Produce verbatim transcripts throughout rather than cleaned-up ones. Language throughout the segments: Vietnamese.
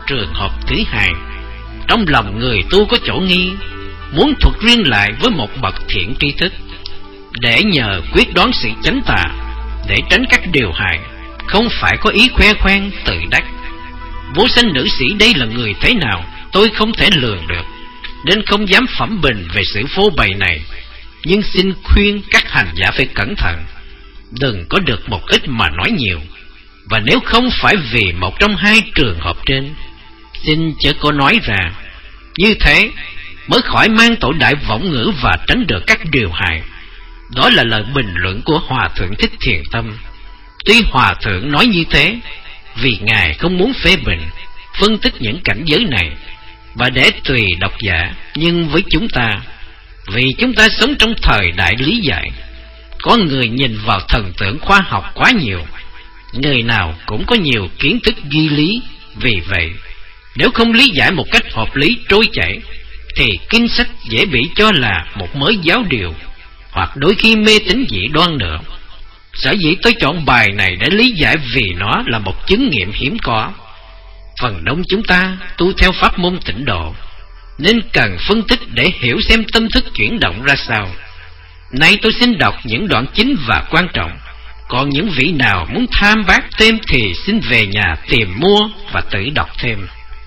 trường hợp thứ hai. Trong lòng người tu có chỗ nghi, muốn thuật riêng lại với một bậc thiện tri thức, để nhờ quyết đoán sự chánh tà, để tránh các điều hại, không phải có ý khoe khoang tự đắc. Vô sanh nữ sĩ đây là người thế nào, tôi không thể lường được, nên không dám phẩm bình về sự phô bày này. Nhưng xin khuyên các hành giả phải cẩn thận, đừng có được một ít mà nói nhiều. Và nếu không phải vì một trong hai trường hợp trên, xin chớ có nói ra. Như thế mới khỏi mang tội đại võng ngữ và tránh được các điều hại. Đó là lời bình luận của Hòa Thượng Thích Thiền Tâm. Tuy Hòa Thượng nói như thế vì Ngài không muốn phê bình, phân tích những cảnh giới này, và để tùy độc giả. Nhưng với chúng ta, vì chúng ta sống trong thời đại lý giải, có người nhìn vào thần tượng khoa học quá nhiều, người nào cũng có nhiều kiến thức ghi lý. Vì vậy, nếu không lý giải một cách hợp lý trôi chảy, thì kinh sách dễ bị cho là một mới giáo điều, hoặc đôi khi mê tín dị đoan nữa. Sở dĩ tôi chọn bài này để lý giải vì nó là một chứng nghiệm hiếm có. Phần đông chúng ta tu theo pháp môn tịnh độ, nên cần phân tích để hiểu xem tâm thức chuyển động ra sao. Nay tôi xin đọc những đoạn chính và quan trọng. Còn những vị nào muốn tham bác thêm thì xin về nhà tìm mua và tự đọc thêm.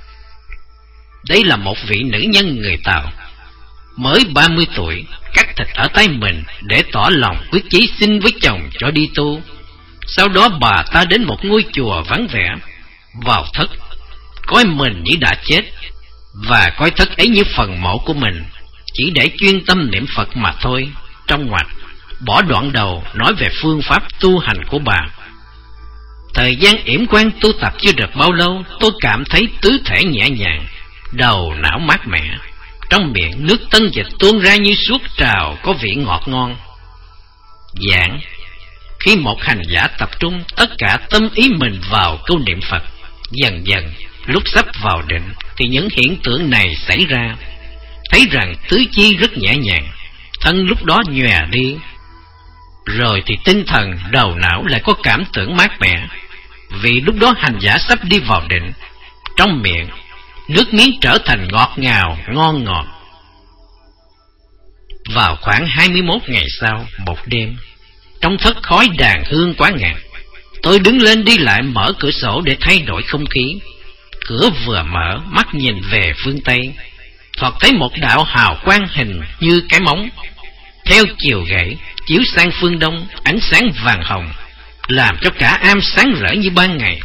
Đây là một vị nữ nhân người Tàu, mới ba mươi tuổi, cắt thịt ở tay mình để tỏ lòng quyết chí xin với chồng cho đi tu. Sau đó bà ta đến một ngôi chùa vắng vẻ, vào thất, coi mình như đã chết, và coi thất ấy như phần mộ của mình, chỉ để chuyên tâm niệm Phật mà thôi. Trong ngoặc bỏ đoạn đầu nói về phương pháp tu hành của bà. Thời gian yểm quan tu tập chưa được bao lâu, tôi cảm thấy tứ thể nhẹ nhàng, đầu não mát mẻ, trong miệng nước tân dịch tuôn ra như suốt trào, có vị ngọt ngon. Giảng: khi một hành giả tập trung tất cả tâm ý mình vào câu niệm Phật, dần dần lúc sắp vào định thì những hiện tượng này xảy ra. Thấy rằng tứ chi rất nhẹ nhàng, thân lúc đó nhòe đi. Rồi thì tinh thần, đầu não lại có cảm tưởng mát mẻ, vì lúc đó hành giả sắp đi vào định. Trong miệng nước miếng trở thành ngọt ngào, ngon ngọt. Vào khoảng hai mươi mốt ngày sau, một đêm, trong thất khói đàn hương quá ngạt, tôi đứng lên đi lại mở cửa sổ để thay đổi không khí. Cửa vừa mở, mắt nhìn về phương Tây, thoạt thấy một đạo hào quang hình như cái móng, theo chiều gãy chiếu sang phương Đông, ánh sáng vàng hồng, làm cho cả am sáng rỡ như ban ngày.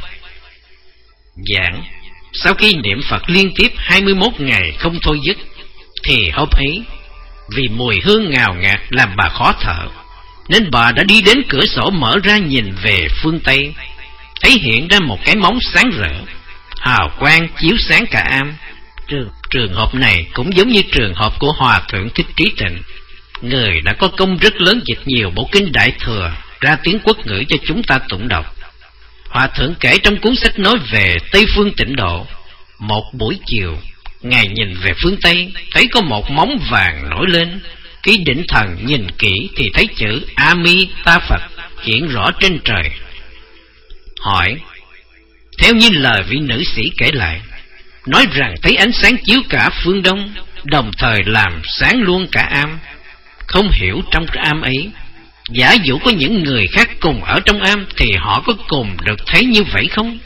Giảng: sau khi niệm Phật liên tiếp hai mươi mốt ngày không thôi dứt, thì hôm ấy vì mùi hương ngào ngạt làm bà khó thở, nên bà đã đi đến cửa sổ mở ra nhìn về phương Tây, thấy hiện ra một cái móng sáng rỡ, hào quang chiếu sáng cả am. Trường, trường hợp này cũng giống như trường hợp của Hòa Thượng Thích Trí Tịnh, người đã có công rất lớn dịch nhiều bộ kinh Đại Thừa ra tiếng quốc ngữ cho chúng ta tụng đọc. Hòa Thượng kể trong cuốn sách nói về Tây Phương Tịnh Độ, một buổi chiều, Ngài nhìn về phương Tây, thấy có một móng vàng nổi lên. Khi định thần nhìn kỹ thì thấy chữ A Mi Ta Phật hiện rõ trên trời. Hỏi: theo như lời vị nữ sĩ kể lại, nói rằng thấy ánh sáng chiếu cả phương Đông, đồng thời làm sáng luôn cả am. Không hiểu trong cái am ấy, giả dụ có những người khác cùng ở trong am thì họ có cùng được thấy như vậy không?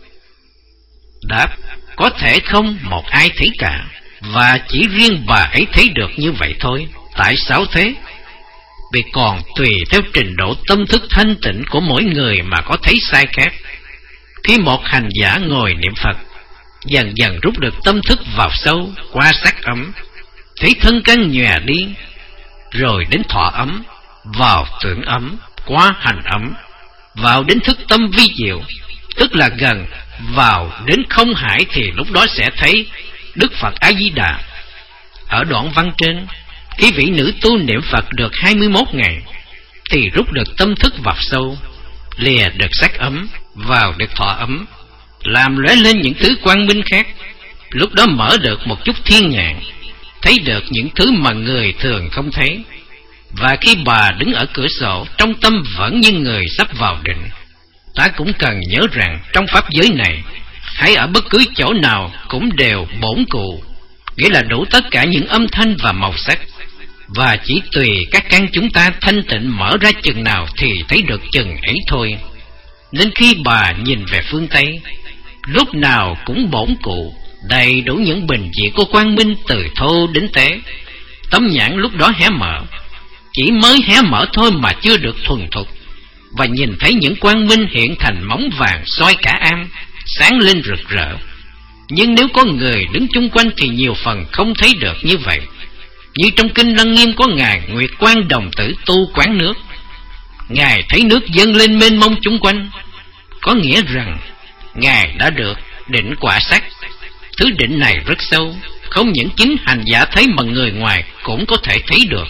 Đáp: có thể không một ai thấy cả, và chỉ riêng bà ấy thấy được như vậy thôi. Tại sao thế? Vì còn tùy theo trình độ tâm thức thanh tịnh của mỗi người mà có thấy sai khác. Khi một hành giả ngồi niệm Phật, dần dần rút được tâm thức vào sâu qua sắc ấm, thấy thân căn nhòe đi, rồi đến thọ ấm, vào tưởng ấm, qua hành ấm, vào đến thức tâm vi diệu, tức là gần vào đến không hải, thì lúc đó sẽ thấy Đức Phật A Di Đà. Ở đoạn văn trên, khi vị nữ tu niệm Phật được hai mươi mốt ngày thì rút được tâm thức vào sâu, lìa được sắc ấm, vào được thọ ấm, làm lóe lên những thứ quang minh khác. Lúc đó mở được một chút thiên nhãn, thấy được những thứ mà người thường không thấy. Và khi bà đứng ở cửa sổ, trong tâm vẫn như người sắp vào định. Ta cũng cần nhớ rằng trong pháp giới này, hay ở bất cứ chỗ nào cũng đều bổn cụ, nghĩa là đủ tất cả những âm thanh và màu sắc, và chỉ tùy các căn chúng ta thanh tịnh mở ra chừng nào thì thấy được chừng ấy thôi. Nên khi bà nhìn về phương Tây, lúc nào cũng bổn cụ, đầy đủ những bình diện của quang minh từ thô đến tế. Tấm nhãn lúc đó hé mở, chỉ mới hé mở thôi mà chưa được thuần thục, và nhìn thấy những quang minh hiện thành móng vàng soi cả am, sáng lên rực rỡ. Nhưng nếu có người đứng chung quanh thì nhiều phần không thấy được như vậy. Như trong kinh Lăng Nghiêm có ngài Nguyệt Quang Đồng Tử tu quán nước, ngài thấy nước dâng lên mênh mông chung quanh, có nghĩa rằng ngài đã được định quả sắc. Thứ định này rất sâu, không những chính hành giả thấy mà người ngoài cũng có thể thấy được.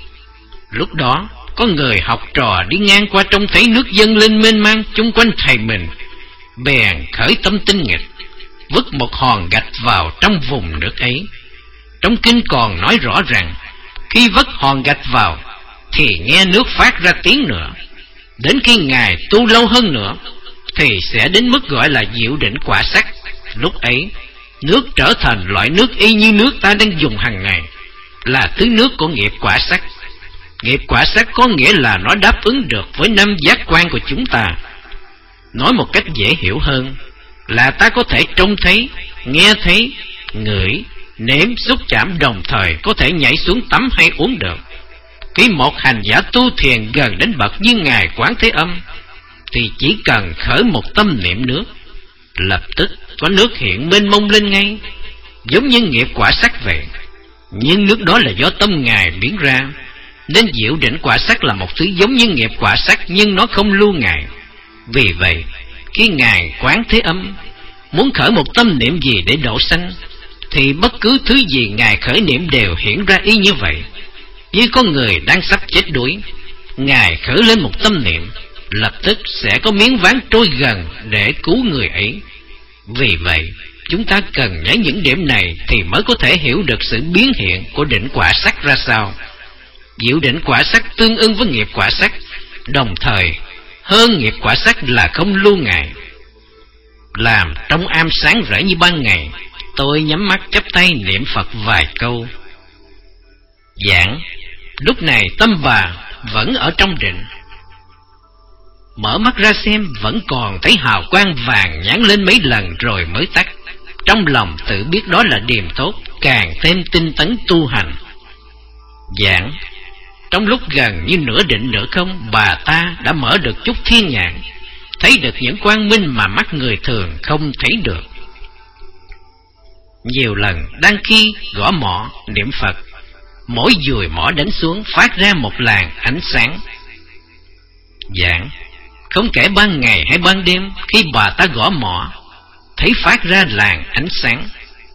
Lúc đó có người học trò đi ngang qua trông thấy nước dâng lên mênh mang chung quanh thầy mình, bèn khởi tâm tinh nghịch, vứt một hòn gạch vào trong vùng nước ấy. Trong kinh còn nói rõ rằng khi vứt hòn gạch vào thì nghe nước phát ra tiếng nữa. Đến khi ngài tu lâu hơn nữa thì sẽ đến mức gọi là diệu định quả sắc. Lúc ấy nước trở thành loại nước y như nước ta đang dùng hàng ngày, là thứ nước của nghiệp quả sắc. Nghiệp quả sắc có nghĩa là nó đáp ứng được với năm giác quan của chúng ta. Nói một cách dễ hiểu hơn là ta có thể trông thấy, nghe thấy, ngửi, nếm, xúc chạm, đồng thời có thể nhảy xuống tắm hay uống được. Khi một hành giả tu thiền gần đến bậc như ngài Quán Thế Âm thì chỉ cần khởi một tâm niệm nước, lập tức có nước hiện mênh mông lên ngay, giống như nghiệp quả sắc vậy. Nhưng nước đó là do tâm ngài biến ra, nên diệu định quả sắc là một thứ giống như nghiệp quả sắc, nhưng nó không lưu ngài. Vì vậy khi ngài Quán Thế Âm muốn khởi một tâm niệm gì để độ sanh thì bất cứ thứ gì ngài khởi niệm đều hiển ra y như vậy. Như có người đang sắp chết đuối, ngài khởi lên một tâm niệm, lập tức sẽ có miếng ván trôi gần để cứu người ấy. Vì vậy chúng ta cần nhớ những điểm này thì mới có thể hiểu được sự biến hiện của định quả sắc ra sao. Diệu định quả sắc tương ưng với nghiệp quả sắc, đồng thời hơn nghiệp quả sắc là không lưu ngài. Làm trong am sáng rỡ như ban ngày, tôi nhắm mắt chắp tay niệm Phật vài câu. Giảng. Lúc này tâm bà vẫn ở trong định. Mở mắt ra xem vẫn còn thấy hào quang vàng nhán lên mấy lần rồi mới tắt. Trong lòng tự biết đó là điềm tốt, càng thêm tinh tấn tu hành. Giảng. Trong lúc gần như nửa định nửa không, bà ta đã mở được chút thiên nhãn, thấy được những quang minh mà mắt người thường không thấy được. Nhiều lần đang khi gõ mõ niệm Phật, mỗi dùi mõ đánh xuống phát ra một làn ánh sáng. Giảng. Không kể ban ngày hay ban đêm, khi bà ta gõ mõ thấy phát ra làn ánh sáng.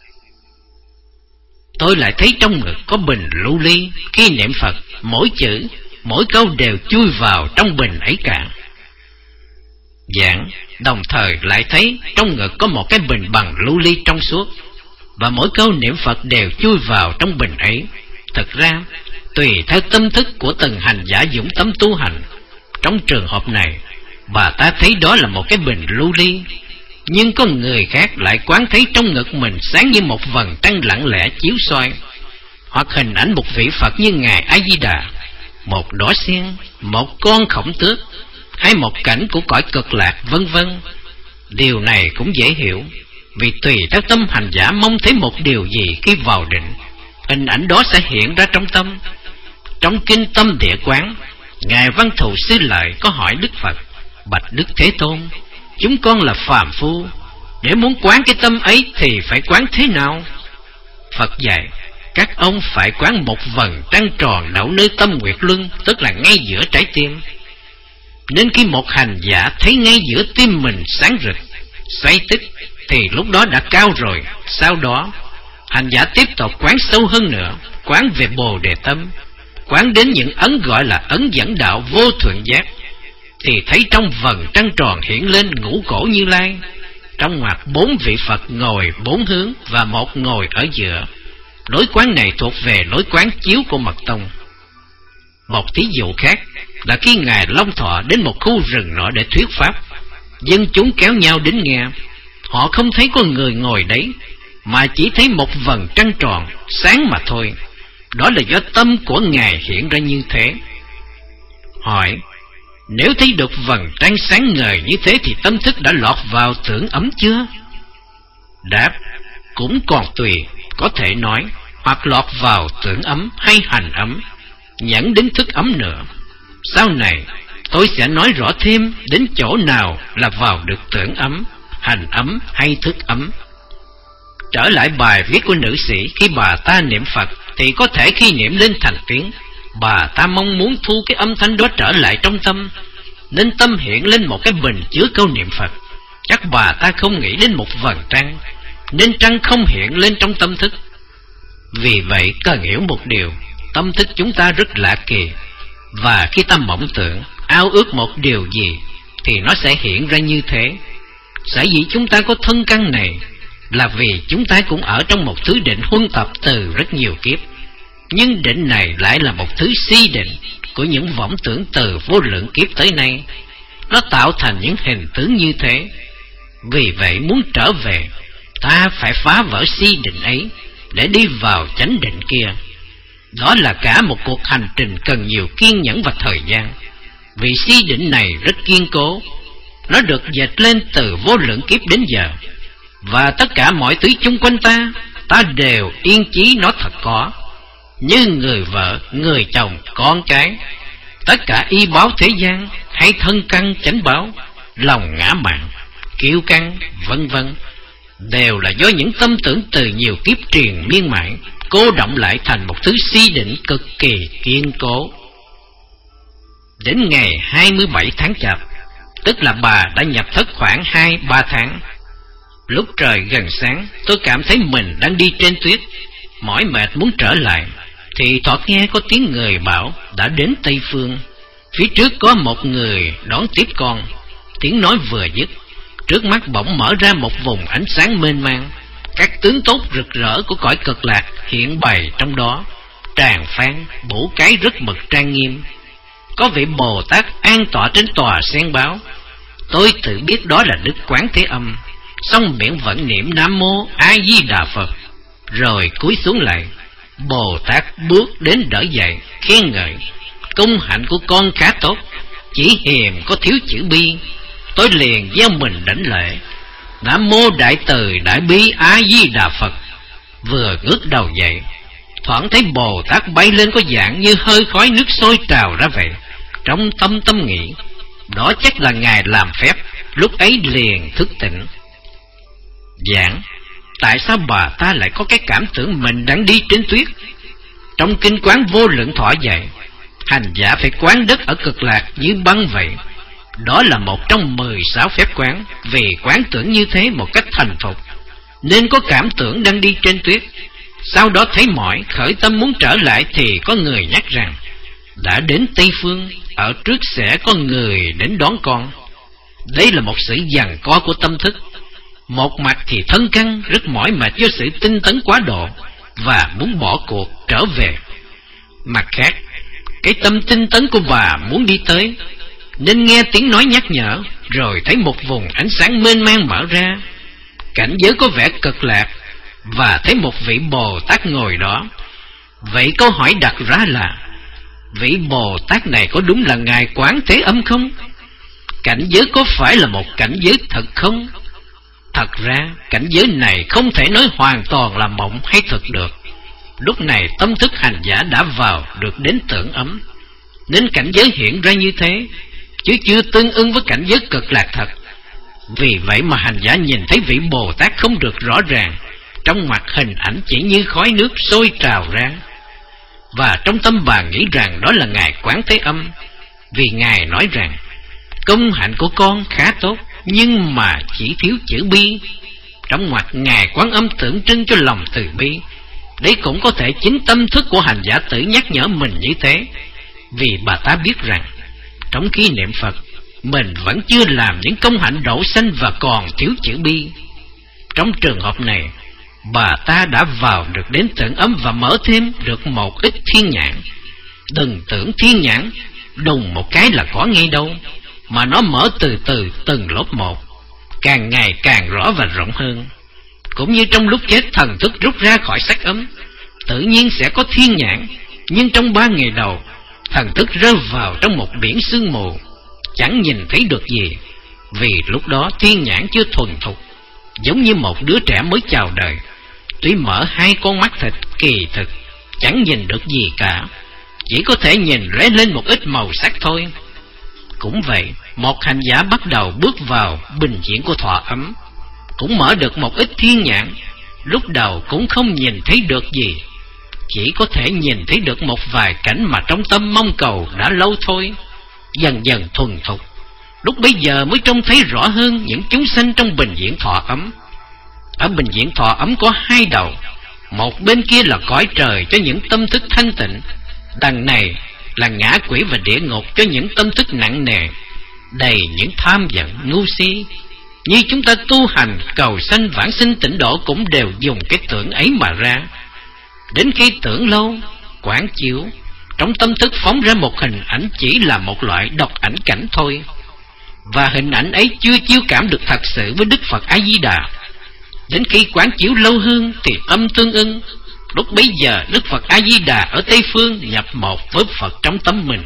Tôi lại thấy trong ngực có bình lưu ly, khi niệm Phật mỗi chữ mỗi câu đều chui vào trong bình ấy cả. Giảng. Đồng thời lại thấy trong ngực có một cái bình bằng lưu ly trong suốt, và mỗi câu niệm Phật đều chui vào trong bình ấy. Thực ra tùy theo tâm thức của từng hành giả dũng tâm tu hành, trong trường hợp này bà ta thấy đó là một cái bình lưu ly, nhưng có người khác lại quán thấy trong ngực mình sáng như một vầng trăng lặng lẽ chiếu soi, hoặc hình ảnh một vị Phật như ngài A Di Đà, một đóa sen, một con khổng tước, hay một cảnh của cõi cực lạc, vân vân. Điều này cũng dễ hiểu, vì tùy theo tâm hành giả mong thấy một điều gì khi vào định, hình ảnh đó sẽ hiện ra trong tâm. Trong kinh Tâm Địa Quán, ngài Văn Thù Sư Lợi có hỏi Đức Phật: Bạch Đức Thế Tôn, chúng con là phàm phu, để muốn quán cái tâm ấy thì phải quán thế nào? Phật dạy: các ông phải quán một vầng trăng tròn đậu nơi tâm nguyệt luân, tức là ngay giữa trái tim. Nên khi một hành giả thấy ngay giữa tim mình sáng rực, xoay tích, thì lúc đó đã cao rồi. Sau đó hành giả tiếp tục quán sâu hơn nữa, quán về Bồ Đề Tâm, quán đến những ấn gọi là ấn dẫn đạo vô thượng giác, thì thấy trong vầng trăng tròn hiển lên ngũ cổ Như Lai, trong ngoặc bốn vị Phật ngồi bốn hướng và một ngồi ở giữa. Lối quán này thuộc về lối quán chiếu của Mật Tông. Một thí dụ khác là khi ngài Long Thọ đến một khu rừng nọ để thuyết pháp, dân chúng kéo nhau đến nghe. Họ không thấy có người ngồi đấy, mà chỉ thấy một vầng trăng tròn sáng mà thôi. Đó là do tâm của Ngài hiện ra như thế. Hỏi: nếu thấy được vầng trăng sáng ngời như thế thì tâm thức đã lọt vào tưởng ấm chưa? Đáp: cũng còn tùy, có thể nói hoặc lọt vào tưởng ấm hay hành ấm, nhẫn đến thức ấm nữa. Sau này tôi sẽ nói rõ thêm đến chỗ nào là vào được tưởng ấm, hành ấm hay thức ấm. Trở lại bài viết của nữ sĩ, khi bà ta niệm Phật thì có thể khi niệm lên thành tiếng, bà ta mong muốn thu cái âm thanh đó trở lại trong tâm, nên tâm hiện lên một cái bình chứa câu niệm Phật. Chắc bà ta không nghĩ đến một vầng trăng, nên trăng không hiện lên trong tâm thức. Vì vậy cần hiểu một điều, tâm thức chúng ta rất lạ kỳ, và khi ta mộng tưởng, ao ước một điều gì thì nó sẽ hiện ra như thế. Sở dĩ chúng ta có thân căn này là vì chúng ta cũng ở trong một thứ định huân tập từ rất nhiều kiếp, nhưng định này lại là một thứ si định của những vọng tưởng từ vô lượng kiếp tới nay. Nó tạo thành những hình tướng như thế. Vì vậy muốn trở về, ta phải phá vỡ si định ấy để đi vào chánh định kia. Đó là cả một cuộc hành trình cần nhiều kiên nhẫn và thời gian. Vì si định này rất kiên cố, nó được dệt lên từ vô lượng kiếp đến giờ, và tất cả mọi thứ chung quanh ta, ta đều yên chí nó thật có, như người vợ, người chồng, con cái. Tất cả y báo thế gian hay thân căn chánh báo, lòng ngã mạn, kiêu căng, vân vân, đều là do những tâm tưởng từ nhiều kiếp triền miên mãi cô động lại thành một thứ si định cực kỳ kiên cố. Đến ngày hai mươi bảy tháng Chạp, tức là bà đã nhập thất khoảng hai ba tháng. Lúc trời gần sáng, tôi cảm thấy mình đang đi trên tuyết, mỏi mệt muốn trở lại, thì thoạt nghe có tiếng người bảo đã đến Tây Phương. Phía trước có một người đón tiếp con. Tiếng nói vừa dứt, trước mắt bỗng mở ra một vùng ánh sáng mênh mang. Các tướng tốt rực rỡ của cõi cực lạc hiện bày trong đó, tràng phan bổ cái rất mực trang nghiêm. Có vị Bồ Tát an tọa trên tòa sen báo. Tôi tự biết đó là Đức Quán Thế Âm, xong miệng vẫn niệm Nam Mô A Di Đà Phật, rồi cúi xuống lại. Bồ Tát bước đến đỡ dậy, khen ngợi: công hạnh của con khá tốt, chỉ hiềm có thiếu chữ bi. Tôi liền gieo mình đảnh lễ: Nam Mô Đại Từ Đại Bi A Di Đà Phật. Vừa ngước đầu dậy, thoảng thấy Bồ Tát bay lên có dạng như hơi khói nước sôi trào ra vậy. Trong tâm tâm nghĩ, đó chắc là Ngài làm phép, lúc ấy liền thức tỉnh. Giảng: tại sao bà ta lại có cái cảm tưởng mình đang đi trên tuyết? Trong kinh Quán Vô Lượng Thọ dạy, hành giả phải quán đất ở cực lạc như băng vậy. Đó là một trong mười sáu phép quán. Vì quán tưởng như thế một cách thành phục, nên có cảm tưởng đang đi trên tuyết. Sau đó thấy mỏi, khởi tâm muốn trở lại, thì có người nhắc rằng đã đến Tây Phương, ở trước sẽ có người đến đón con. Đây là một sự giằng co của tâm thức. Một mặt thì thân căn rất mỏi mệt do sự tinh tấn quá độ và muốn bỏ cuộc trở về. Mặt khác, cái tâm tinh tấn của bà muốn đi tới, nên nghe tiếng nói nhắc nhở, rồi thấy một vùng ánh sáng mênh mang mở ra. Cảnh giới có vẻ cực lạc, và thấy một vị Bồ Tát ngồi đó. Vậy câu hỏi đặt ra là, vị Bồ Tát này có đúng là Ngài Quán Thế Âm không? Cảnh giới có phải là một cảnh giới thật không? Thật ra, cảnh giới này không thể nói hoàn toàn là mộng hay thật được. Lúc này tâm thức hành giả đã vào được đến tưởng ấm, nên cảnh giới hiện ra như thế, chứ chưa tương ưng với cảnh giới cực lạc thật. Vì vậy mà hành giả nhìn thấy vị Bồ Tát không được rõ ràng, trong mặt hình ảnh chỉ như khói nước sôi trào ra. Và trong tâm bà nghĩ rằng đó là Ngài Quán Thế Âm, vì Ngài nói rằng công hạnh của con khá tốt, nhưng mà chỉ thiếu chữ bi. Trong mặt Ngài Quán Âm tượng trưng cho lòng từ bi. Đấy cũng có thể chính tâm thức của hành giả tự nhắc nhở mình như thế. Vì bà ta biết rằng trong khi niệm Phật, mình vẫn chưa làm những công hạnh đậu sanh và còn thiếu chữ bi. Trong trường hợp này, bà ta đã vào được đến tưởng ấm và mở thêm được một ít thiên nhãn. Đừng tưởng thiên nhãn đùng một cái là có ngay đâu, mà nó mở từ từ từng lớp một. càng ngày càng rõ và rộng hơn. Cũng như trong lúc chết thần thức rút ra khỏi xác ấm, tự nhiên sẽ có thiên nhãn, nhưng trong ba ngày đầu, thần thức rơi vào trong một biển sương mù, chẳng nhìn thấy được gì, vì lúc đó thiên nhãn chưa thuần thục, giống như một đứa trẻ mới chào đời. Tuy mở hai con mắt thịt, kỳ thực chẳng nhìn được gì cả, chỉ có thể nhìn lóe lên một ít màu sắc thôi. Cũng vậy, một hành giả bắt đầu bước vào bình diện của thọ ấm, cũng mở được một ít thiên nhãn, lúc đầu cũng không nhìn thấy được gì, chỉ có thể nhìn thấy được một vài cảnh mà trong tâm mong cầu đã lâu thôi. Dần dần thuần thục, lúc bấy giờ mới trông thấy rõ hơn những chúng sanh trong bình diện thọ ấm. Ở bình diện thọ ấm có hai đầu, một bên kia là cõi trời cho những tâm thức thanh tịnh, đằng này là ngã quỷ và địa ngục cho những tâm thức nặng nề, đầy những tham giận ngu si. Như chúng ta tu hành cầu sanh vãng sinh tịnh độ cũng đều dùng cái tưởng ấy mà ra. Đến khi tưởng lâu, quán chiếu, trong tâm thức phóng ra một hình ảnh chỉ là một loại độc ảnh cảnh thôi, và hình ảnh ấy chưa chiêu cảm được thật sự với Đức Phật A-di-đà. Đến khi quán chiếu lâu hơn thì tâm tương ưng, lúc bấy giờ Đức Phật A-di-đà ở Tây Phương nhập một với Phật trong tâm mình.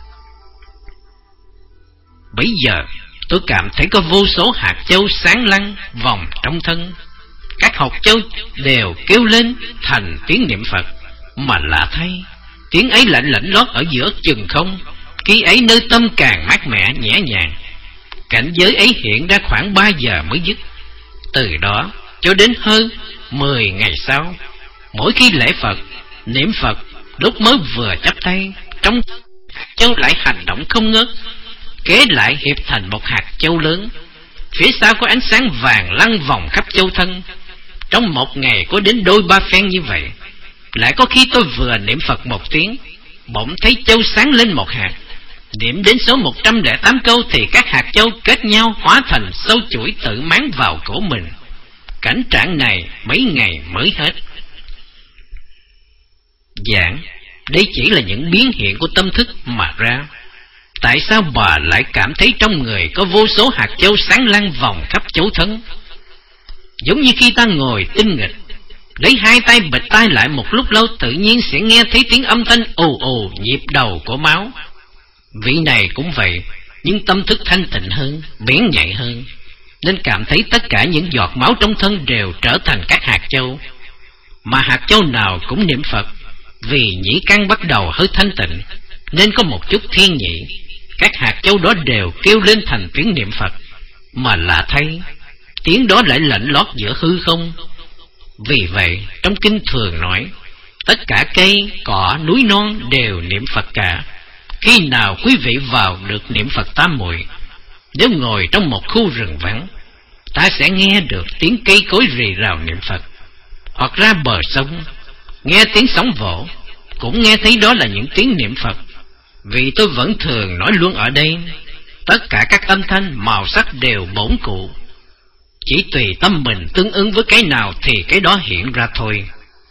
Bấy giờ tôi cảm thấy có vô số hạt châu sáng lăn vòng trong thân. Các hột châu đều kêu lên thành tiếng niệm Phật, mà lạ thay, tiếng ấy lạnh lạnh lót ở giữa chừng không. Khi ấy nơi tâm càng mát mẻ nhẹ nhàng. Cảnh giới ấy hiện ra khoảng ba giờ mới dứt. Từ đó cho đến hơn mười ngày sau, mỗi khi lễ Phật, niệm Phật, lúc mới vừa chắp tay, trong hạt châu lại hành động không ngớt, kế lại hiệp thành một hạt châu lớn. Phía sau có ánh sáng vàng lăn vòng khắp châu thân. Trong một ngày có đến đôi ba phen như vậy. Lại có khi tôi vừa niệm Phật một tiếng, bỗng thấy châu sáng lên một hạt. Niệm đến số một trăm lẻ tám câu thì các hạt châu kết nhau hóa thành sâu chuỗi tự máng vào cổ mình. Cảnh trạng này mấy ngày mới hết. Giảng, đây chỉ là những biến hiện của tâm thức mà ra. Tại sao bà lại cảm thấy trong người có vô số hạt châu sáng lăn vòng khắp chỗ thân? Giống như khi ta ngồi tinh nghịch, lấy hai tay bịt tai lại một lúc lâu, tự nhiên sẽ nghe thấy tiếng âm thanh ù ù nhịp đầu của máu. Vị này cũng vậy, nhưng tâm thức thanh tịnh hơn, bén nhạy hơn, nên cảm thấy tất cả những giọt máu trong thân đều trở thành các hạt châu. Mà hạt châu nào cũng niệm Phật, vì nhĩ căn bắt đầu hơi thanh tịnh, nên có một chút thiên nhị. Các hạt châu đó đều kêu lên thành tiếng niệm Phật, mà lạ thay, tiếng đó lại lạnh lót giữa hư không. Vì vậy, trong kinh thường nói, tất cả cây, cỏ, núi non đều niệm Phật cả. Khi nào quý vị vào được niệm Phật tam muội, nếu ngồi trong một khu rừng vắng, ta sẽ nghe được tiếng cây cối rì rào niệm Phật. Hoặc ra bờ sông, nghe tiếng sóng vỗ, cũng nghe thấy đó là những tiếng niệm Phật. Vì tôi vẫn thường nói luôn ở đây, tất cả các âm thanh, màu sắc đều bổn cụ, chỉ tùy tâm mình tương ứng với cái nào thì cái đó hiện ra thôi.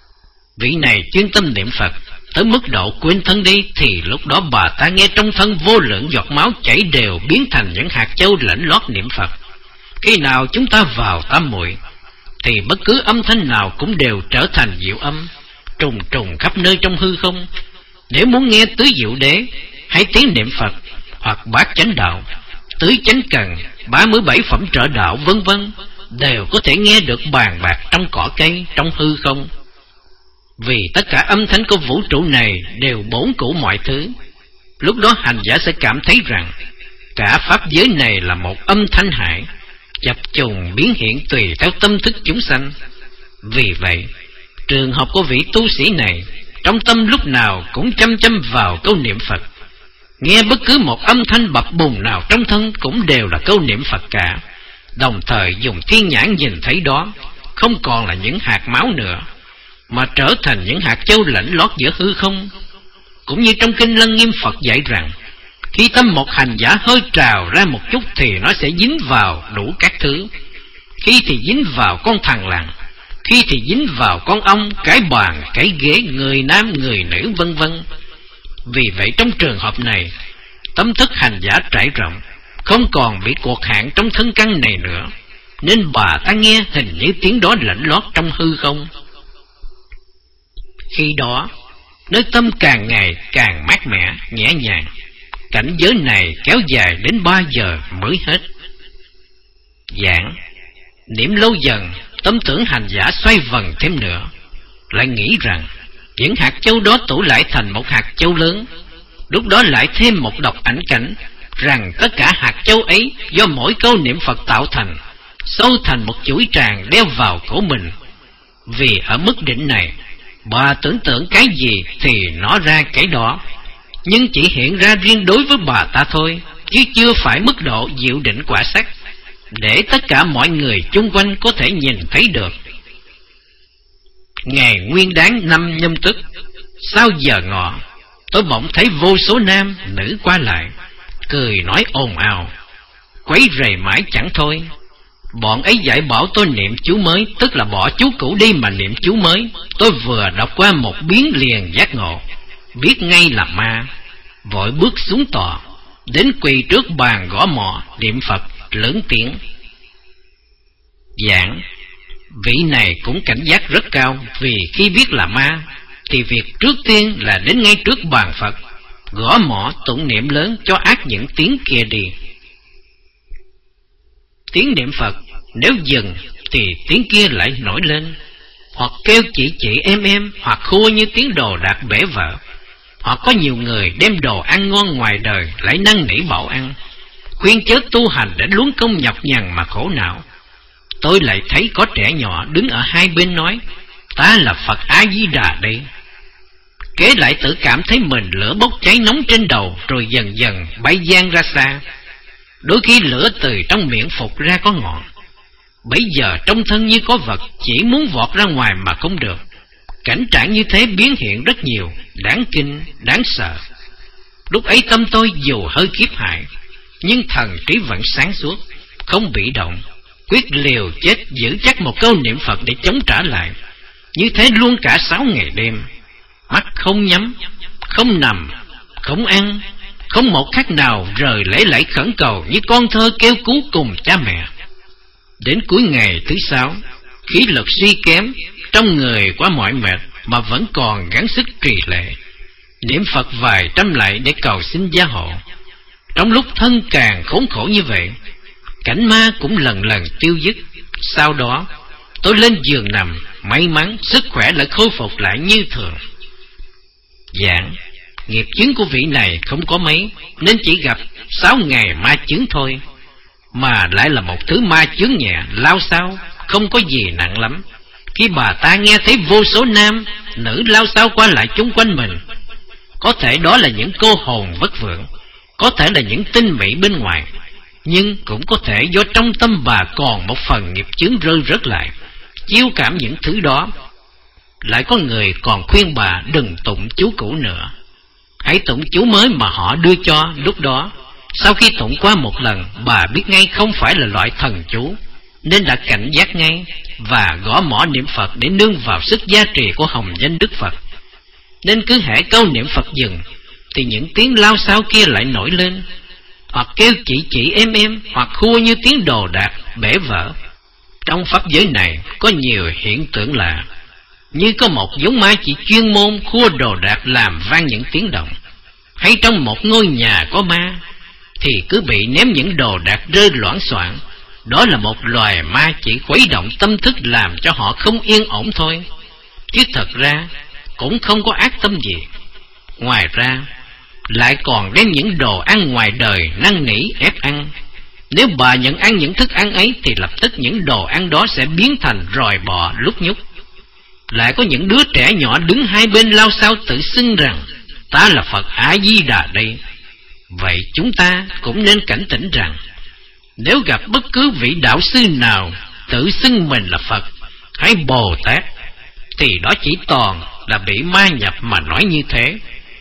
Vị này chuyên tâm niệm Phật tới mức độ quên thân đi, thì lúc đó bà ta nghe trong thân vô lượng giọt máu chảy đều biến thành những hạt châu lạnh lót niệm Phật. Khi nào chúng ta vào tam muội, thì bất cứ âm thanh nào cũng đều trở thành diệu âm, trùng trùng khắp nơi trong hư không. Nếu muốn nghe tứ diệu đế, hay tiếng niệm Phật, hoặc bát chánh đạo, tứ chánh cần, ba mươi bảy phẩm trợ đạo, vân vân, đều có thể nghe được bàn bạc trong cỏ cây, trong hư không. Vì tất cả âm thanh của vũ trụ này đều bổn cũ mọi thứ. Lúc đó hành giả sẽ cảm thấy rằng cả pháp giới này là một âm thanh hải, chập trùng biến hiện tùy theo tâm thức chúng sanh. Vì vậy, trường hợp của vị tu sĩ này, trong tâm lúc nào cũng chăm chăm vào câu niệm Phật. Nghe bất cứ một âm thanh bập bùng nào trong thân cũng đều là câu niệm Phật cả. Đồng thời dùng thiên nhãn nhìn thấy đó, không còn là những hạt máu nữa, mà trở thành những hạt châu lạnh lót giữa hư không. Cũng như trong kinh Lăng Nghiêm Phật dạy rằng, khi tâm một hành giả hơi trào ra một chút thì nó sẽ dính vào đủ các thứ. Khi thì dính vào con thằn lằn, khi thì dính vào con ong, cái bàn, cái ghế, người nam, người nữ, vân vân. Vì vậy trong trường hợp này, tâm thức hành giả trải rộng, không còn bị cuộc hạn trong thân căn này nữa, nên bà ta nghe hình như tiếng đó lạnh lót trong hư không. Khi đó, nơi tâm càng ngày càng mát mẻ, nhẹ nhàng. Cảnh giới này kéo dài đến ba giờ mới hết. Giảng niệm lâu dần, tâm tưởng hành giả xoay vần thêm nữa, lại nghĩ rằng những hạt châu đó tụ lại thành một hạt châu lớn. Lúc đó lại thêm một độc ảnh cảnh rằng tất cả hạt châu ấy do mỗi câu niệm Phật tạo thành, sâu thành một chuỗi tràng đeo vào cổ mình. Vì ở mức đỉnh này, bà tưởng tượng cái gì thì nó ra cái đó, nhưng chỉ hiện ra riêng đối với bà ta thôi, chứ chưa phải mức độ diệu định quả sắc, để tất cả mọi người chung quanh có thể nhìn thấy được. Ngày nguyên đán năm Nhâm Tuất, sau giờ ngọ, tôi bỗng thấy vô số nam nữ qua lại, cười nói ồn ào, quấy rầy mãi chẳng thôi. Bọn ấy dạy bảo tôi niệm chú mới, tức là bỏ chú cũ đi mà niệm chú mới. Tôi vừa đọc qua một biến liền giác ngộ, biết ngay là ma, vội bước xuống tòa, đến quỳ trước bàn gõ mõ niệm Phật lớn tiếng. Giảng vị này cũng cảnh giác rất cao, vì khi biết là ma thì việc trước tiên là đến ngay trước bàn Phật, gõ mõ tụng niệm lớn cho ác những tiếng kia đi. Tiếng niệm Phật nếu dừng thì tiếng kia lại nổi lên, hoặc kêu chỉ chỉ em em, hoặc khua như tiếng đồ đạc bể vỡ, hoặc có nhiều người đem đồ ăn ngon ngoài đời lại năn nỉ bảo ăn, khuyên chớ tu hành để luống công nhọc nhằn mà khổ não. Tôi lại thấy có trẻ nhỏ đứng ở hai bên nói, ta là Phật A Di Đà đây. Kế lại tự cảm thấy mình lửa bốc cháy nóng trên đầu, rồi dần dần bay giang ra xa. Đôi khi lửa từ trong miệng phụt ra có ngọn. Bấy giờ trong thân như có vật chỉ muốn vọt ra ngoài mà không được. Cảnh trạng như thế biến hiện rất nhiều, đáng kinh, đáng sợ. Lúc ấy tâm tôi dù hơi kiếp hại, nhưng thần trí vẫn sáng suốt, không bị động, quyết liều chết giữ chắc một câu niệm Phật để chống trả lại. Như thế luôn cả sáu ngày đêm, mắt không nhắm, không nằm, không ăn, không một khắc nào rời lễ lẫy khẩn cầu như con thơ kêu cứu cùng cha mẹ. Đến cuối ngày thứ sáu, khí lực suy kém, trong người quá mỏi mệt mà vẫn còn gắng sức trì lệ, niệm Phật vài trăm lại để cầu xin gia hộ. Trong lúc thân càng khốn khổ như vậy, cảnh ma cũng lần lần tiêu dứt. Sau đó tôi lên giường nằm, may mắn sức khỏe lại khôi phục lại như thường. Giảng nghiệp chướng của vị này không có mấy, nên chỉ gặp sáu ngày ma chướng thôi, mà lại là một thứ ma chướng nhẹ, lao sao, không có gì nặng lắm. Khi bà ta nghe thấy vô số nam nữ lao sao qua lại chung quanh mình, có thể đó là những cô hồn vất vưởng, có thể là những tinh mỹ bên ngoài, nhưng cũng có thể do trong tâm bà còn một phần nghiệp chướng rơi rớt lại, chiêu cảm những thứ đó. Lại có người còn khuyên bà đừng tụng chú cũ nữa, hãy tụng chú mới mà họ đưa cho lúc đó. Sau khi tụng qua một lần, bà biết ngay không phải là loại thần chú, nên đã cảnh giác ngay và gõ mõ niệm Phật để nương vào sức gia trì của hồng danh Đức Phật. Nên cứ hễ câu niệm Phật dừng thì những tiếng lao sao kia lại nổi lên, hoặc kêu chỉ chỉ em em, hoặc khua như tiếng đồ đạc bể vỡ. Trong pháp giới này có nhiều hiện tượng lạ, như có một giống ma chỉ chuyên môn khua đồ đạc làm vang những tiếng động, hay trong một ngôi nhà có ma thì cứ bị ném những đồ đạc rơi loảng xoảng. Đó là một loài ma chỉ khuấy động tâm thức làm cho họ không yên ổn thôi, chứ thật ra cũng không có ác tâm gì. Ngoài ra lại còn đem những đồ ăn ngoài đời năn nỉ ép ăn. Nếu bà nhận ăn những thức ăn ấy thì lập tức những đồ ăn đó sẽ biến thành roi bọ lúc nhúc. Lại có những đứa trẻ nhỏ đứng hai bên lao sao tự xưng rằng ta là Phật A Di Đà đây. Vậy chúng ta cũng nên cảnh tỉnh rằng nếu gặp bất cứ vị đạo sư nào tự xưng mình là Phật hay Bồ Tát thì đó chỉ toàn là bị ma nhập mà nói như thế,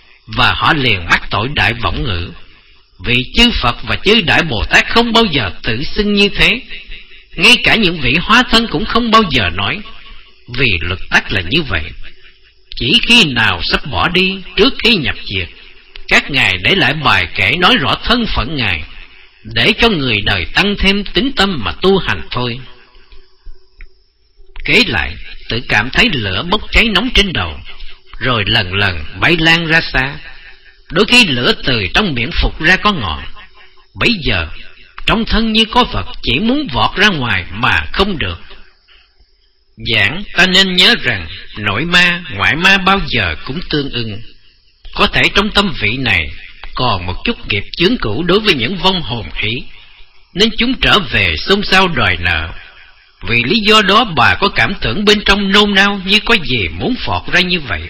và họ liền mắc tội đại võng ngữ. Vì chư Phật và chư Đại Bồ Tát không bao giờ tự xưng như thế, ngay cả những vị hóa thân cũng không bao giờ nói, vì luật tắc là như vậy. Chỉ khi nào sắp bỏ đi trước khi nhập diệt, các ngài để lại bài kể nói rõ thân phận ngài, để cho người đời tăng thêm tín tâm mà tu hành thôi. Kế lại, tự cảm thấy lửa bốc cháy nóng trên đầu, rồi lần lần bay lan ra xa. Đôi khi lửa từ trong miệng phụt ra có ngọn. Bấy giờ, trong thân như có vật chỉ muốn vọt ra ngoài mà không được. Giảng ta nên nhớ rằng nội ma, ngoại ma bao giờ cũng tương ưng. Có thể trong tâm vị này còn một chút nghiệp chướng cũ đối với những vong hồn ý, nên chúng trở về xôn xao đòi nợ. Vì lý do đó bà có cảm tưởng bên trong nôn nao như có gì muốn phọt ra như vậy.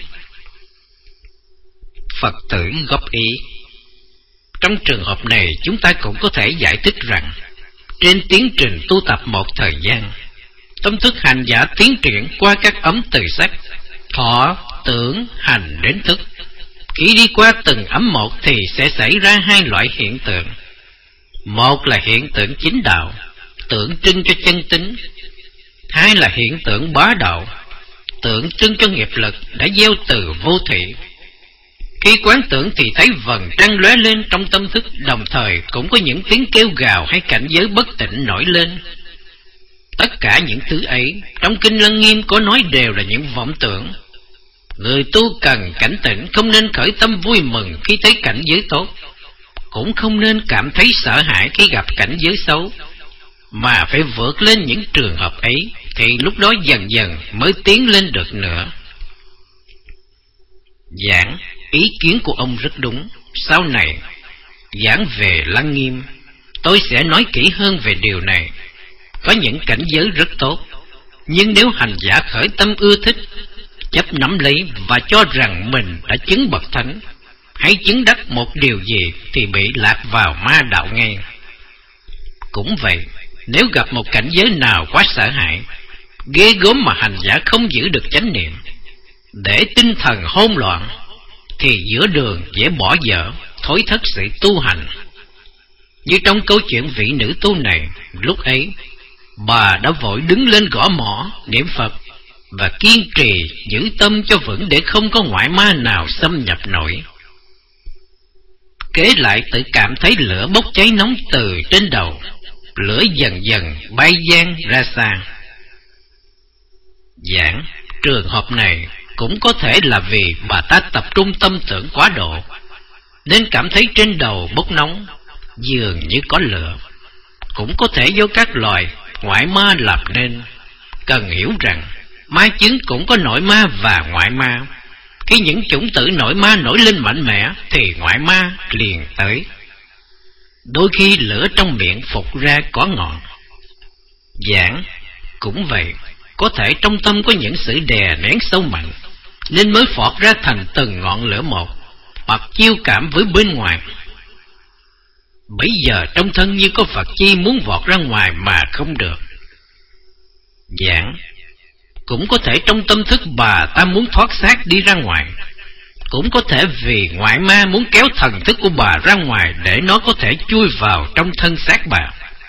Phật tử góp ý: trong trường hợp này chúng ta cũng có thể giải thích rằng, trên tiến trình tu tập một thời gian, tâm thức hành giả tiến triển qua các ấm từ sắc, thọ, tưởng, hành đến thức. Khi đi qua từng ấm một thì sẽ xảy ra hai loại hiện tượng. Một là hiện tượng chính đạo, tượng trưng cho chân tính. Hai là hiện tượng bá đạo, tượng trưng cho nghiệp lực đã gieo từ vô thị. Khi quán tưởng thì thấy vầng trăng lóe lên trong tâm thức, đồng thời cũng có những tiếng kêu gào hay cảnh giới bất tịnh nổi lên. Tất cả những thứ ấy trong Kinh Lăng Nghiêm có nói đều là những vọng tưởng. Người tu cần cảnh tỉnh, không nên khởi tâm vui mừng khi thấy cảnh giới tốt, cũng không nên cảm thấy sợ hãi khi gặp cảnh giới xấu, mà phải vượt lên những trường hợp ấy, thì lúc đó dần dần mới tiến lên được nữa. Giảng, ý kiến của ông rất đúng. Sau này giảng về Lăng Nghiêm, tôi sẽ nói kỹ hơn về điều này. Có những cảnh giới rất tốt, nhưng nếu hành giả khởi tâm ưa thích, chấp nắm lấy và cho rằng mình đã chứng bậc thánh hay chứng đắc một điều gì, thì bị lạc vào ma đạo ngay. Cũng vậy, nếu gặp một cảnh giới nào quá sợ hãi, ghê gớm mà hành giả không giữ được chánh niệm, để tinh thần hỗn loạn, thì giữa đường dễ bỏ dở, thối thất sự tu hành. Như trong câu chuyện vị nữ tu này, lúc ấy bà đã vội đứng lên gõ mõ, niệm Phật và kiên trì giữ tâm cho vững để không có ngoại ma nào xâm nhập nổi. Kế lại tự cảm thấy lửa bốc cháy nóng từ trên đầu, lửa dần dần bay giang ra xa. Giảng, trường hợp này cũng có thể là vì bà ta tập trung tâm tưởng quá độ, nên cảm thấy trên đầu bốc nóng, dường như có lửa. Cũng có thể do các loài ngoại ma làm nên. Cần hiểu rằng ma chứng cũng có nội ma và ngoại ma. Khi những chủng tử nội ma nổi lên mạnh mẽ thì ngoại ma liền tới. Đôi khi lửa trong miệng phụt ra có ngọn. Giảng, cũng vậy, có thể trong tâm có những sự đè nén sâu mạnh, nên mới phọt ra thành từng ngọn lửa một, hoặc chiêu cảm với bên ngoài. Bấy giờ trong thân như có vật chi muốn vọt ra ngoài mà không được. Giảng, cũng có thể trong tâm thức bà ta muốn thoát xác đi ra ngoài. Cũng có thể vì ngoại ma muốn kéo thần thức của bà ra ngoài để nó có thể chui vào trong thân xác bà.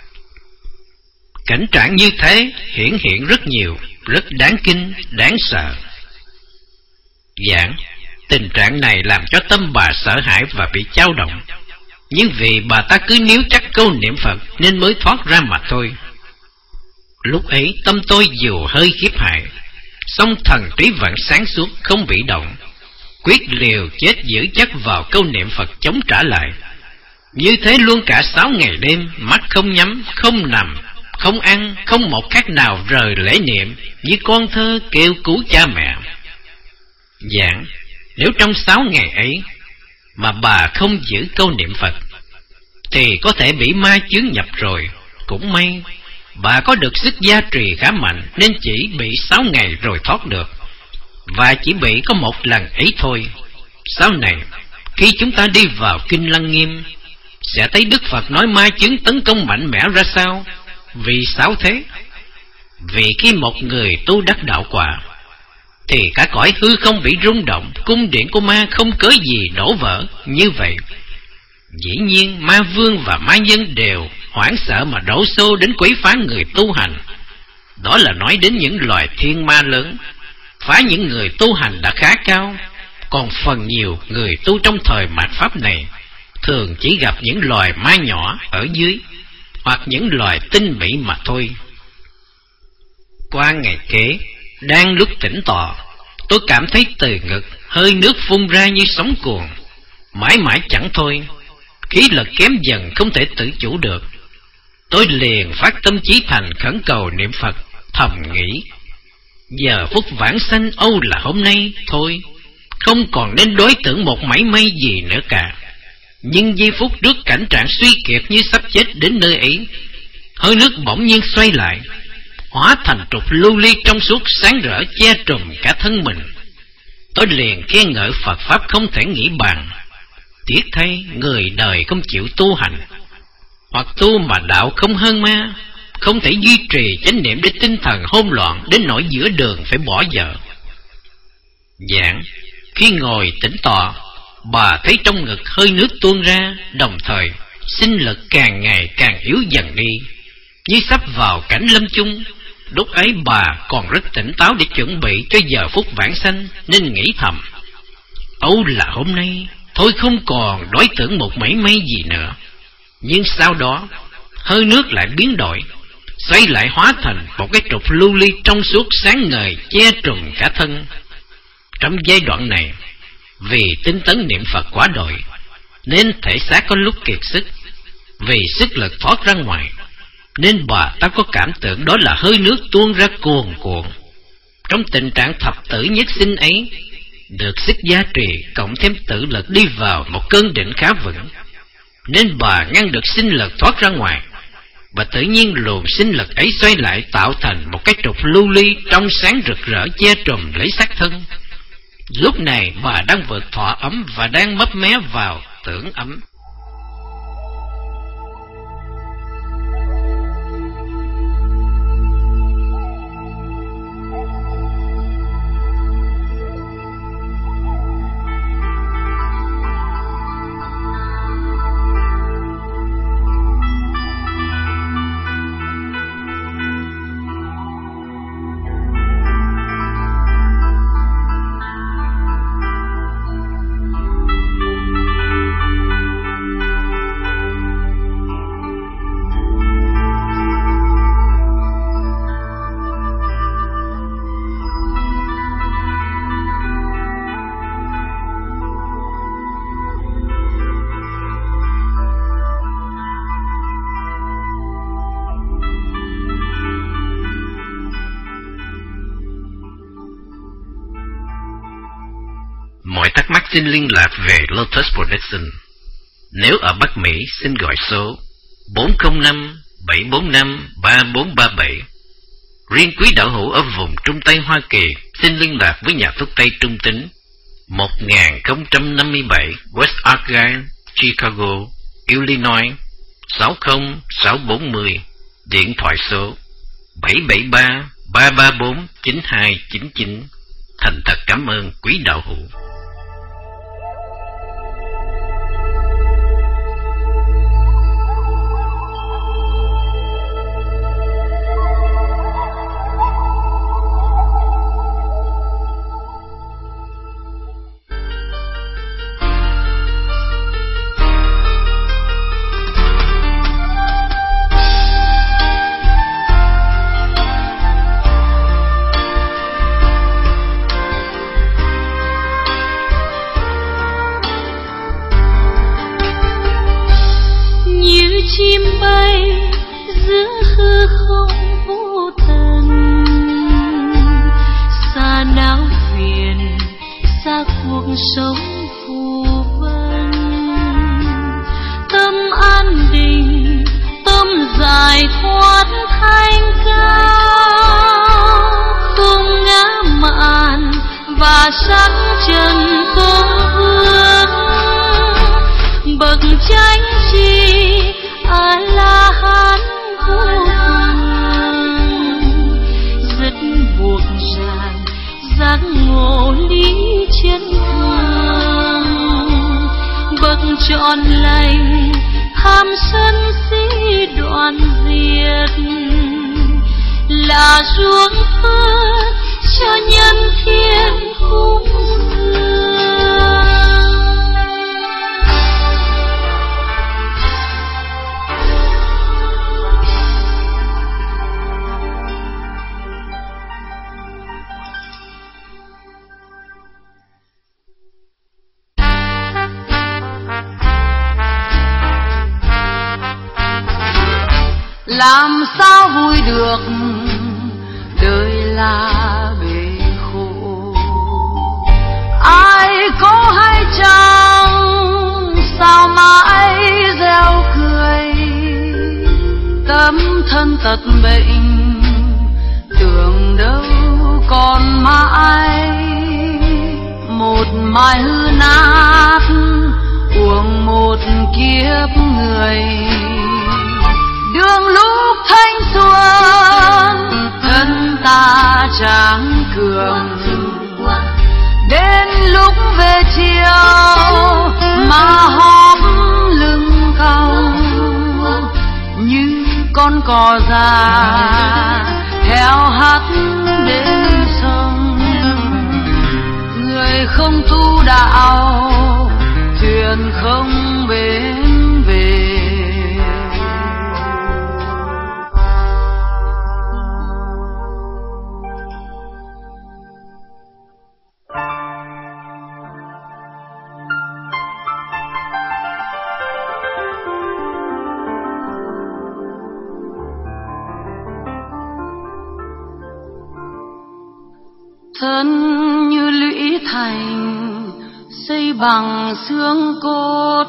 Cảnh trạng như thế hiển hiện rất nhiều, rất đáng kinh, đáng sợ. Giảng, tình trạng này làm cho tâm bà sợ hãi và bị chao động, nhưng vì bà ta cứ níu chắc câu niệm Phật nên mới thoát ra mà thôi. Lúc ấy tâm tôi dù hơi khiếp hại, song thần trí vẫn sáng suốt, không bị động, quyết liều chết giữ chắc vào câu niệm Phật chống trả lại. Như thế luôn cả sáu ngày đêm, mắt không nhắm, không nằm, không ăn, không một khắc nào rời lễ niệm, như con thơ kêu cứu cha mẹ. Giảng, nếu trong sáu ngày ấy mà bà không giữ câu niệm Phật, thì có thể bị ma chướng nhập rồi. Cũng may bà có được sức gia trì khá mạnh, nên chỉ bị sáu ngày rồi thoát được, và chỉ bị có một lần ấy thôi. Sau này khi chúng ta đi vào Kinh Lăng Nghiêm, sẽ thấy Đức Phật nói ma chứng tấn công mạnh mẽ ra sao. Vì sao thế? Vì khi một người tu đắc đạo quả, thì cả cõi hư không bị rung động, cung điện của ma không cớ gì đổ vỡ. Như vậy, dĩ nhiên ma vương và ma nhân đều hoảng sợ mà đổ xô đến quấy phá người tu hành. Đó là nói đến những loài thiên ma lớn, phá những người tu hành đã khá cao. Còn phần nhiều người tu trong thời mạt Pháp này thường chỉ gặp những loài ma nhỏ ở dưới, hoặc những loài tinh mỹ mà thôi. Qua ngày kế, đang lúc tĩnh tọa, tôi cảm thấy từ ngực hơi nước phun ra như sóng cuồn, mãi mãi chẳng thôi, khí lực kém dần không thể tự chủ được. Tôi liền phát tâm chí thành khẩn cầu niệm Phật, thầm nghĩ: giờ phút vãng sanh âu là hôm nay thôi, không còn nên đối tưởng một mảy may gì nữa cả. Nhưng giây phút trước cảnh trạng suy kiệt như sắp chết đến nơi ấy, hơi nước bỗng nhiên xoay lại, hóa thành trục lưu ly trong suốt sáng rỡ che trùm cả thân mình. Tôi liền khen ngợi Phật pháp không thể nghĩ bàn. Tiếc thay người đời không chịu tu hành, hoặc tu mà đạo không hơn ma, không thể duy trì chánh niệm để tinh thần hỗn loạn đến nỗi giữa đường phải bỏ dở. Giảng khi ngồi tĩnh tọa, bà thấy trong ngực hơi nước tuôn ra, đồng thời sinh lực càng ngày càng yếu dần đi, như sắp vào cảnh lâm chung. Lúc ấy bà còn rất tỉnh táo để chuẩn bị cho giờ phút vãng sanh, nên nghĩ thầm: âu là hôm nay thôi, không còn đối tưởng một mảy may gì nữa. Nhưng sau đó hơi nước lại biến đổi, xoay lại hóa thành một cái trục lưu ly trong suốt sáng ngời che trùm cả thân. Trong giai đoạn này, vì tinh tấn niệm Phật quá đội, nên thể xác có lúc kiệt sức, vì sức lực thoát ra ngoài, nên bà ta có cảm tưởng đó là hơi nước tuôn ra cuồn cuộn. Trong tình trạng thập tử nhất sinh ấy, được sức gia trì cộng thêm tự lực đi vào một cơn định khá vững, nên bà ngăn được sinh lực thoát ra ngoài, và tự nhiên luồng sinh lực ấy xoay lại tạo thành một cái trục lưu ly trong sáng rực rỡ che trùm lấy xác thân. Lúc này bà đang vượt thọ ấm và đang mấp mé vào tưởng ấm. Mọi thắc mắc xin liên lạc về Lotus Production. Nếu ở Bắc Mỹ xin gọi số bốn không năm bảy bốn năm ba bốn ba bảy. Riêng quý đạo hữu ở vùng Trung Tây Hoa Kỳ xin liên lạc với nhà thuốc Tây Trung Tính một nghìn năm mươi bảy West Argyle, Chicago, Illinois sáu không sáu bốn không, điện thoại số bảy bảy ba ba ba bốn chín hai chín chín. Thành thật cảm ơn quý đạo hữu. Chim bay giữa hư không vô tận, xa não phiền, xa cuộc sống phù vân. Tâm an định, tâm giải thoát thanh cao, không ngã mạn và sắc trần không vương. Bậc chánh tri A La Hán vô thường, rất buộc ràng giác ngộ lý chân thường. Bậc trọn lành tham sân si đoạn diệt, là ruộng phước cho nhân thiên cúng dường. làm sao vui được, đời là bể khổ. Ai có hay chăng sao mãi gieo cười, tâm thân tật bệnh tưởng đâu còn mãi. Một mai hư nát uổng một kiếp người, đường lúc thanh xuân thân ta tráng cường. Đến lúc về chiều mà hóp lưng cong, như con cò già theo hắt đến sông. Người không tu đạo, thuyền không bến về. Thân như lũy thành xây bằng xương cốt,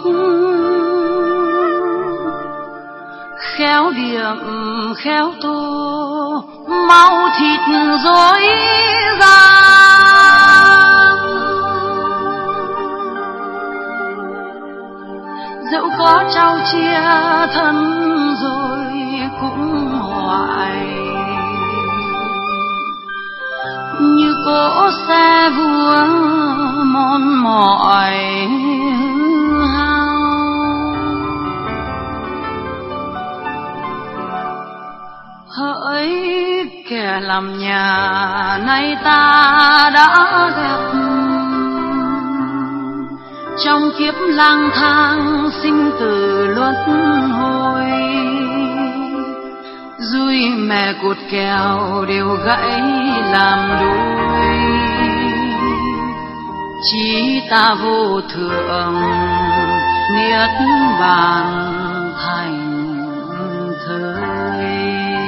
khéo điểm khéo tô máu thịt rối ràng. Dẫu có trao chia thân rồi cũng hoài, như cỗ xe vua mòn mỏi hư hao. Hỡi kẻ làm nhà nay ta đã gặp, trong kiếp lang thang sinh tử luân hồi. Dui mẹ cột kèo đều gãy làm đôi, chí ta vô thượng niết bàn thành thơi.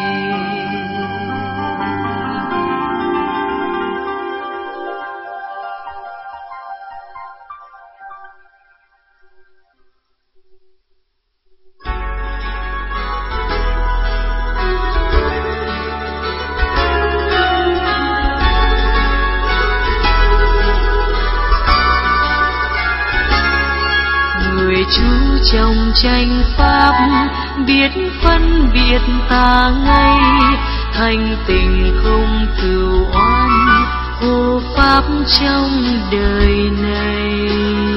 Chú chồng tranh pháp biết phân biệt ta ngay, thành tình không cừu oán hộ pháp trong đời này.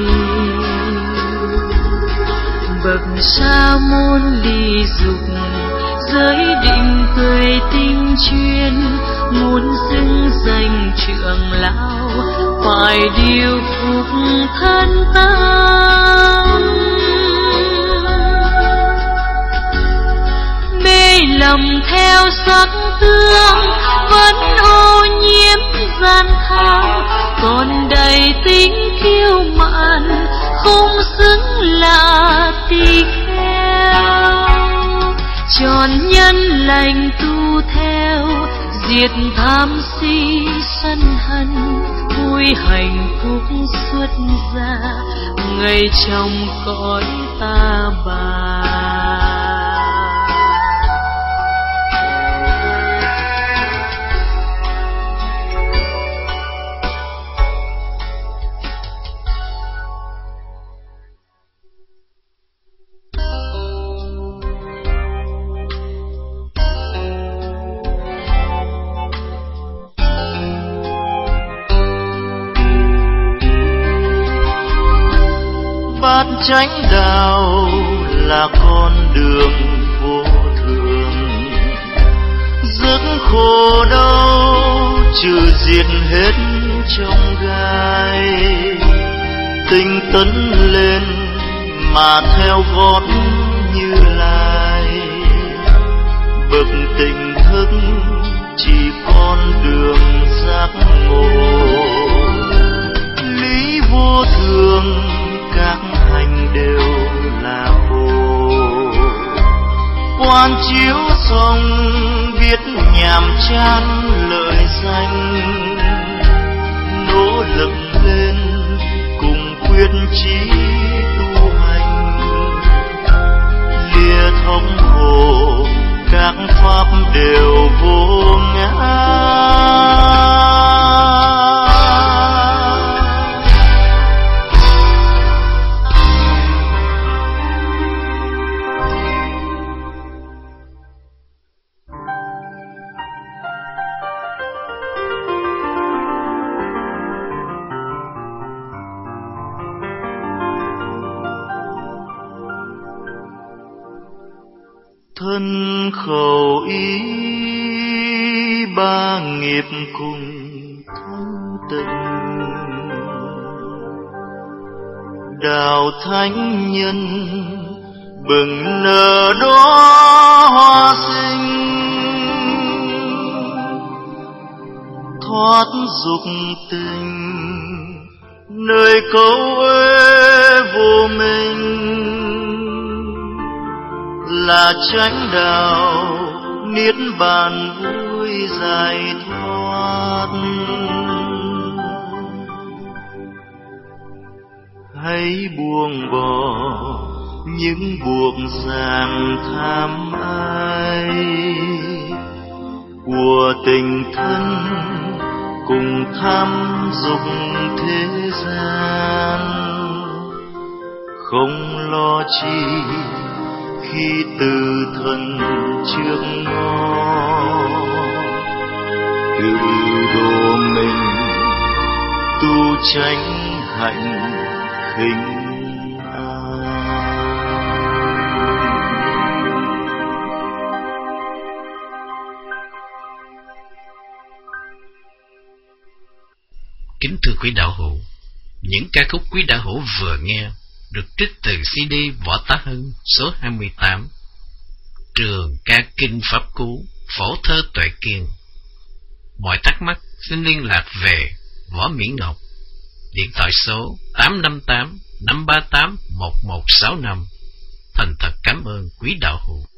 Bậc sa môn ly dục giới định cười tinh chuyên, muốn xưng danh trưởng lão phải điều phục thân tâm. Mê lầm theo sắc tương vẫn ô nhiễm gian thang, còn đầy tính kiêu mạn không xứng là tỳ kheo. Tròn nhân lành tu theo, diệt tham si sân hận, vui hạnh phúc xuất gia ngày trong cõi ta bà. Bát chánh đạo là con đường vô thường, dứt khổ đau trừ diệt hết trong gai. Tinh tấn lên mà theo gót Như Lai, bậc tỉnh thức chỉ con đường giác ngộ. Lý vô thường các hành đều là vô, quan chiếu sông viết nhàm chán lời danh, nỗ lực lên cùng quyết chí tu hành, lìa thống khổ các pháp đều vô ngã. Thân khẩu ý ba nghiệp cùng thanh tịnh, đạo thánh nhân bừng nở đóa hoa sinh, thoát dục tình nơi câu ế vô minh, là chánh đạo niết bàn vui giải thoát. Hãy buông bỏ những buộc ràng tham ái của tình thân cùng tham dục thế gian, không lo chi khi từ thân trước ngó, tự độ mình tu chánh hạnh khinh an. Kính thưa quý đạo hữu, những ca khúc quý đạo hữu vừa nghe được trích từ xê đê Võ Tá Hân số hai mươi tám, Trường ca kinh Pháp Cú, Phổ thơ Tuệ Kiên. Mọi thắc mắc xin liên lạc về Võ Mỹ Ngọc, điện thoại số tám năm tám năm ba tám một một sáu năm. Thành thật cảm ơn quý đạo hữu.